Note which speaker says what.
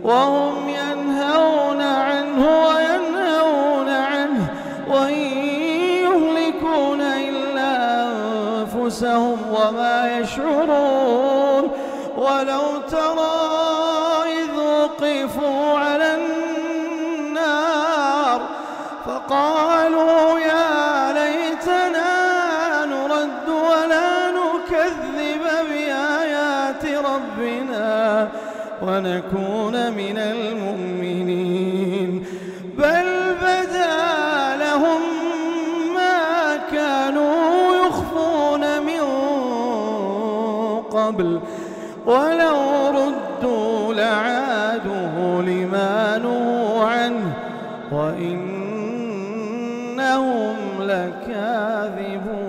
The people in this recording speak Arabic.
Speaker 1: وهم ينهون عنه وينهون عنه وإن يهلكون إلا أنفسهم وما يشعرون. ولو ترى إذ وقفوا على النار فقالوا يا ليتنا نرد ولا نكذب بآيات ربنا ونكون من المؤمنين. بل بدا لهم ما كانوا يخفون من قبل ولو ردوا لعادوا لما نهوا عنه وإنهم لكاذبون.